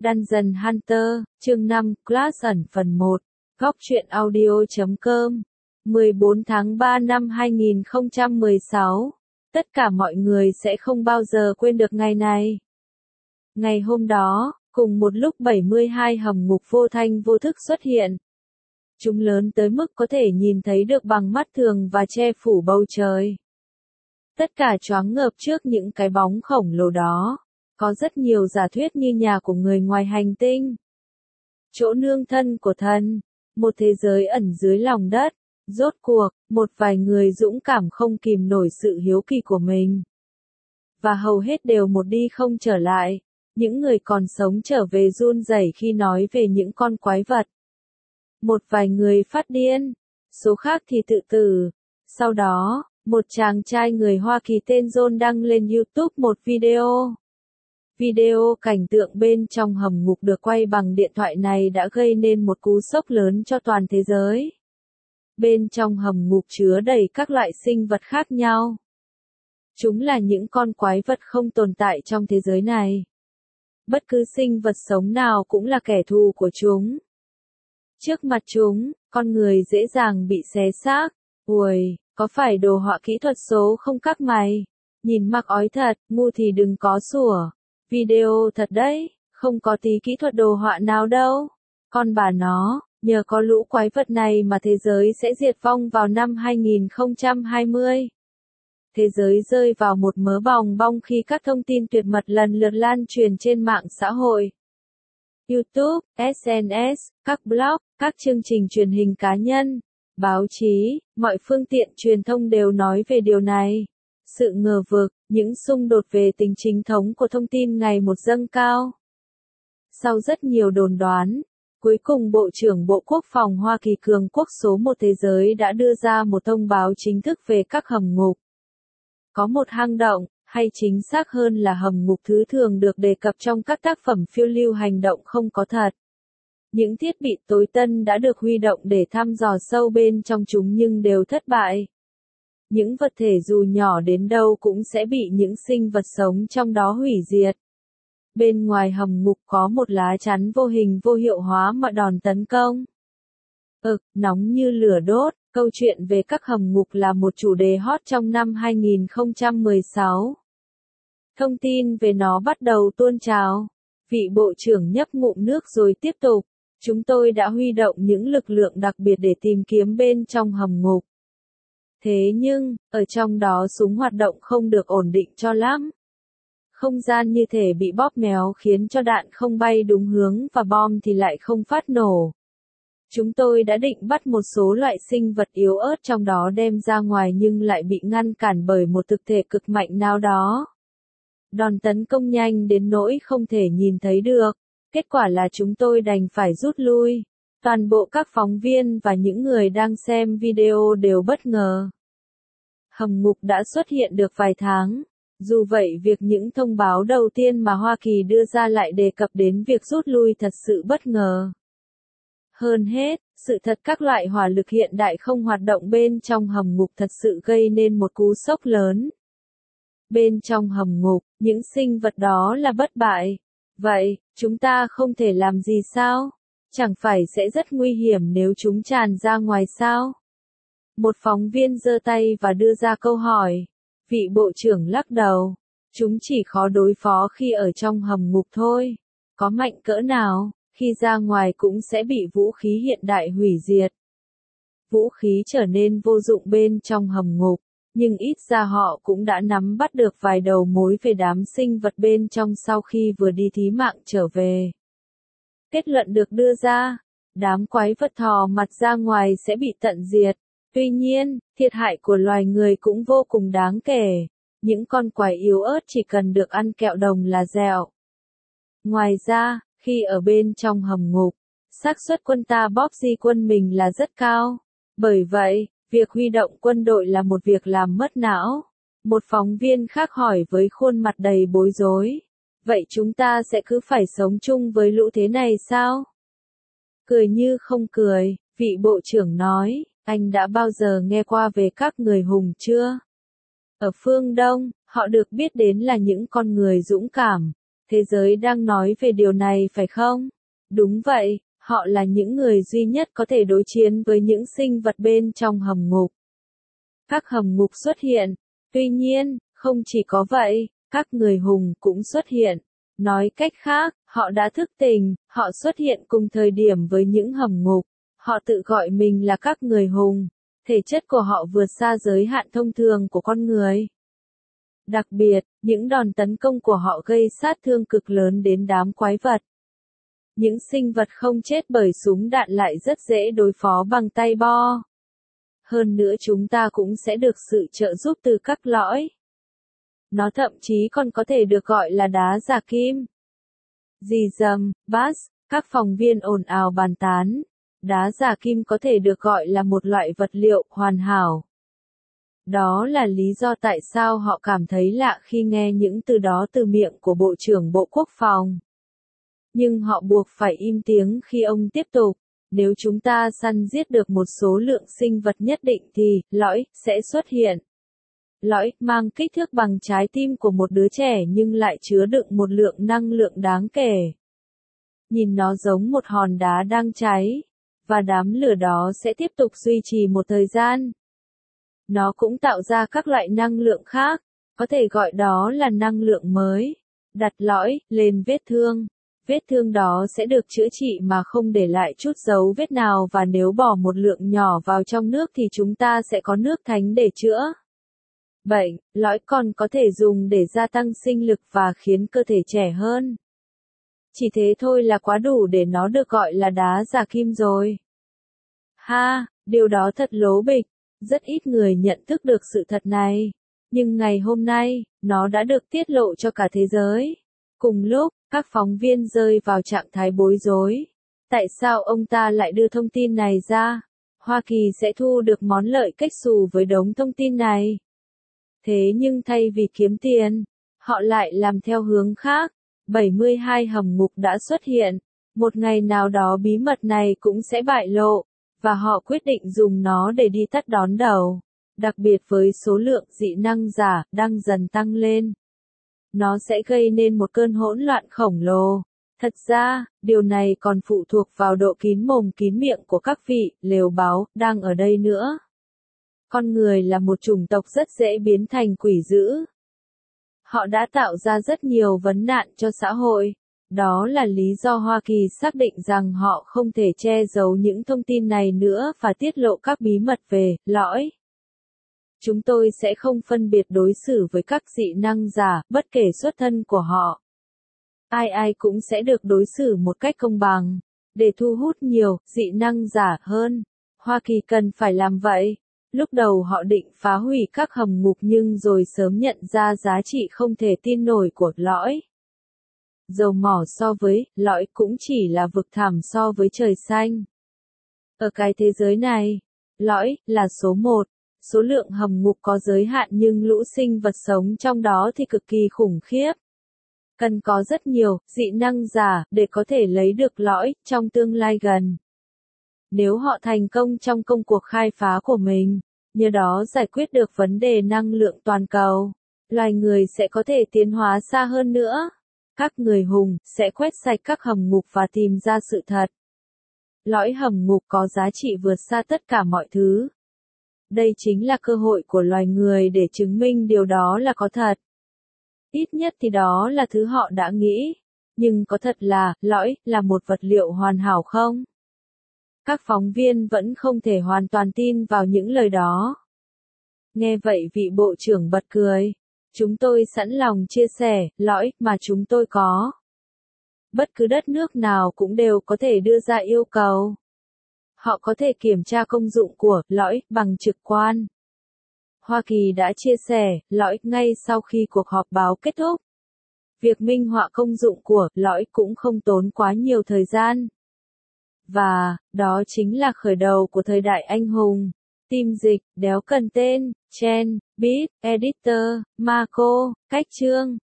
Dungeon Hunter, chương 5, Class ẩn phần 1, góc truyện audio.com, 14 tháng 3 năm 2016. Tất cả mọi người sẽ không bao giờ quên được ngày này. Ngày hôm đó, cùng một lúc 72 hầm ngục vô thanh vô thức xuất hiện. Chúng lớn tới mức có thể nhìn thấy được bằng mắt thường và che phủ bầu trời. Tất cả choáng ngợp trước những cái bóng khổng lồ đó. Có rất nhiều giả thuyết như nhà của người ngoài hành tinh, chỗ nương thân của thần, một thế giới ẩn dưới lòng đất. Rốt cuộc, một vài người dũng cảm không kìm nổi sự hiếu kỳ của mình. Và hầu hết đều một đi không trở lại. Những người còn sống trở về run rẩy khi nói về những con quái vật. Một vài người phát điên, số khác thì tự tử. Sau đó, một chàng trai người Hoa Kỳ tên John đăng lên YouTube một video. Video cảnh tượng bên trong hầm ngục được quay bằng điện thoại này đã gây nên một cú sốc lớn cho toàn thế giới. Bên trong hầm ngục chứa đầy các loại sinh vật khác nhau. Chúng là những con quái vật không tồn tại trong thế giới này. Bất cứ sinh vật sống nào cũng là kẻ thù của chúng. Trước mặt chúng, con người dễ dàng bị xé xác. Ui, có phải đồ họa kỹ thuật số không các mày? Nhìn mặc ói thật, ngu thì đừng có sủa. Video thật đấy, không có tí kỹ thuật đồ họa nào đâu. Con bà nó, nhờ có lũ quái vật này mà thế giới sẽ diệt vong vào năm 2020. Thế giới rơi vào một mớ bòng bong khi các thông tin tuyệt mật lần lượt lan truyền trên mạng xã hội. YouTube, SNS, các blog, các chương trình truyền hình cá nhân, báo chí, mọi phương tiện truyền thông đều nói về điều này. Sự ngờ vực, những xung đột về tính chính thống của thông tin ngày một dâng cao. Sau rất nhiều đồn đoán, cuối cùng Bộ trưởng Bộ Quốc phòng Hoa Kỳ cường quốc số 1 thế giới đã đưa ra một thông báo chính thức về các hầm ngục. Có một hang động, hay chính xác hơn là hầm ngục thứ thường được đề cập trong các tác phẩm phiêu lưu hành động không có thật. Những thiết bị tối tân đã được huy động để thăm dò sâu bên trong chúng nhưng đều thất bại. Những vật thể dù nhỏ đến đâu cũng sẽ bị những sinh vật sống trong đó hủy diệt. Bên ngoài hầm ngục có một lá chắn vô hình vô hiệu hóa mọi đòn tấn công. Nóng như lửa đốt, câu chuyện về các hầm ngục là một chủ đề hot trong năm 2016. Thông tin về nó bắt đầu tuôn trào. Vị bộ trưởng nhấp ngụm nước rồi tiếp tục. Chúng tôi đã huy động những lực lượng đặc biệt để tìm kiếm bên trong hầm ngục. Thế nhưng, ở trong đó súng hoạt động không được ổn định cho lắm. Không gian như thể bị bóp méo khiến cho đạn không bay đúng hướng và bom thì lại không phát nổ. Chúng tôi đã định bắt một số loại sinh vật yếu ớt trong đó đem ra ngoài nhưng lại bị ngăn cản bởi một thực thể cực mạnh nào đó. Đòn tấn công nhanh đến nỗi không thể nhìn thấy được. Kết quả là chúng tôi đành phải rút lui. Toàn bộ các phóng viên và những người đang xem video đều bất ngờ. Hầm ngục đã xuất hiện được vài tháng. Dù vậy việc những thông báo đầu tiên mà Hoa Kỳ đưa ra lại đề cập đến việc rút lui thật sự bất ngờ. Hơn hết, sự thật các loại hỏa lực hiện đại không hoạt động bên trong hầm ngục thật sự gây nên một cú sốc lớn. Bên trong hầm ngục, những sinh vật đó là bất bại. Vậy, chúng ta không thể làm gì sao? Chẳng phải sẽ rất nguy hiểm nếu chúng tràn ra ngoài sao? Một phóng viên giơ tay và đưa ra câu hỏi. Vị bộ trưởng lắc đầu. Chúng chỉ khó đối phó khi ở trong hầm ngục thôi. Có mạnh cỡ nào, khi ra ngoài cũng sẽ bị vũ khí hiện đại hủy diệt. Vũ khí trở nên vô dụng bên trong hầm ngục, nhưng ít ra họ cũng đã nắm bắt được vài đầu mối về đám sinh vật bên trong sau khi vừa đi thí mạng trở về. Kết luận được đưa ra, đám quái vật thò mặt ra ngoài sẽ bị tận diệt. Tuy nhiên, thiệt hại của loài người cũng vô cùng đáng kể. Những con quái yếu ớt chỉ cần được ăn kẹo đồng là dẹo. Ngoài ra, khi ở bên trong hầm ngục, xác suất quân ta bóp di quân mình là rất cao. Bởi vậy, việc huy động quân đội là một việc làm mất não. Một phóng viên khác hỏi với khuôn mặt đầy bối rối. Vậy chúng ta sẽ cứ phải sống chung với lũ thế này sao? Cười như không cười, vị bộ trưởng nói, anh đã bao giờ nghe qua về các người hùng chưa? Ở phương Đông, họ được biết đến là những con người dũng cảm, Thế giới đang nói về điều này phải không? Đúng vậy, họ là những người duy nhất có thể đối chiến với những sinh vật bên trong hầm ngục. Các hầm ngục xuất hiện. Tuy nhiên, không chỉ có vậy, các người hùng cũng xuất hiện. Nói cách khác, họ đã thức tỉnh, họ xuất hiện cùng thời điểm với những hầm ngục. Họ tự gọi mình là các người hùng. Thể chất của họ vượt xa giới hạn thông thường của con người. Đặc biệt, những đòn tấn công của họ gây sát thương cực lớn đến đám quái vật. Những sinh vật không chết bởi súng đạn lại rất dễ đối phó bằng tay bo. Hơn nữa chúng ta cũng sẽ được sự trợ giúp từ các lõi. Nó thậm chí còn có thể được gọi là đá giả kim. Dì dầm, bass, các phóng viên ồn ào bàn tán. Đá giả kim có thể được gọi là một loại vật liệu hoàn hảo. Đó là lý do tại sao họ cảm thấy lạ khi nghe những từ đó từ miệng của Bộ trưởng Bộ Quốc phòng. Nhưng họ buộc phải im tiếng khi ông tiếp tục. Nếu chúng ta săn giết được một số lượng sinh vật nhất định thì, lõi, sẽ xuất hiện. Lõi, mang kích thước bằng trái tim của một đứa trẻ nhưng lại chứa đựng một lượng năng lượng đáng kể. Nhìn nó giống một hòn đá đang cháy. Và đám lửa đó sẽ tiếp tục duy trì một thời gian. Nó cũng tạo ra các loại năng lượng khác, có thể gọi đó là năng lượng mới. Đặt lõi lên vết thương. Vết thương đó sẽ được chữa trị mà không để lại chút dấu vết nào và nếu bỏ một lượng nhỏ vào trong nước thì chúng ta sẽ có nước thánh để chữa bệnh. Lõi còn có thể dùng để gia tăng sinh lực và khiến cơ thể trẻ hơn. Chỉ thế thôi là quá đủ để nó được gọi là đá giả kim rồi. Ha, điều đó thật lố bịch. Rất ít người nhận thức được sự thật này. Nhưng ngày hôm nay, nó đã được tiết lộ cho cả thế giới. Cùng lúc, các phóng viên rơi vào trạng thái bối rối. Tại sao ông ta lại đưa thông tin này ra? Hoa Kỳ sẽ thu được món lợi cách xù với đống thông tin này. Thế nhưng thay vì kiếm tiền, họ lại làm theo hướng khác. 72 hầm ngục đã xuất hiện. Một ngày nào đó bí mật này cũng sẽ bại lộ. Và họ quyết định dùng nó để đi tắt đón đầu. Đặc biệt với số lượng dị năng giả đang dần tăng lên. Nó sẽ gây nên một cơn hỗn loạn khổng lồ. Thật ra, điều này còn phụ thuộc vào độ kín mồm kín miệng của các vị lều báo đang ở đây nữa. Con người là một chủng tộc rất dễ biến thành quỷ dữ. Họ đã tạo ra rất nhiều vấn nạn cho xã hội. Đó là lý do Hoa Kỳ xác định rằng họ không thể che giấu những thông tin này nữa và tiết lộ các bí mật về lõi. Chúng tôi sẽ không phân biệt đối xử với các dị năng giả, bất kể xuất thân của họ. Ai cũng sẽ được đối xử một cách công bằng. Để thu hút nhiều dị năng giả hơn, Hoa Kỳ cần phải làm vậy. Lúc đầu họ định phá hủy các hầm ngục nhưng rồi sớm nhận ra giá trị không thể tin nổi của lõi. Dầu mỏ so với lõi cũng chỉ là vực thẳm so với trời xanh. Ở cái thế giới này, lõi là số 1. Số lượng hầm ngục có giới hạn nhưng lũ sinh vật sống trong đó thì cực kỳ khủng khiếp. Cần có rất nhiều dị năng giả để có thể lấy được lõi trong tương lai gần. Nếu họ thành công trong công cuộc khai phá của mình, nhờ đó giải quyết được vấn đề năng lượng toàn cầu, loài người sẽ có thể tiến hóa xa hơn nữa. Các người hùng sẽ quét sạch các hầm ngục và tìm ra sự thật. Lõi hầm ngục có giá trị vượt xa tất cả mọi thứ. Đây chính là cơ hội của loài người để chứng minh điều đó là có thật. Ít nhất thì đó là thứ họ đã nghĩ. Nhưng có thật là, lõi là một vật liệu hoàn hảo không? Các phóng viên vẫn không thể hoàn toàn tin vào những lời đó. Nghe vậy vị bộ trưởng bật cười. Chúng tôi sẵn lòng chia sẻ, lõi mà chúng tôi có. Bất cứ đất nước nào cũng đều có thể đưa ra yêu cầu. Họ có thể kiểm tra công dụng của lõi bằng trực quan. Hoa Kỳ đã chia sẻ lõi ngay sau khi cuộc họp báo kết thúc. Việc minh họa công dụng của lõi cũng không tốn quá nhiều thời gian. Và, đó chính là khởi đầu của thời đại anh hùng. Team dịch, đéo cần tên, Chen, Beat, Editor, Marco, cách chương.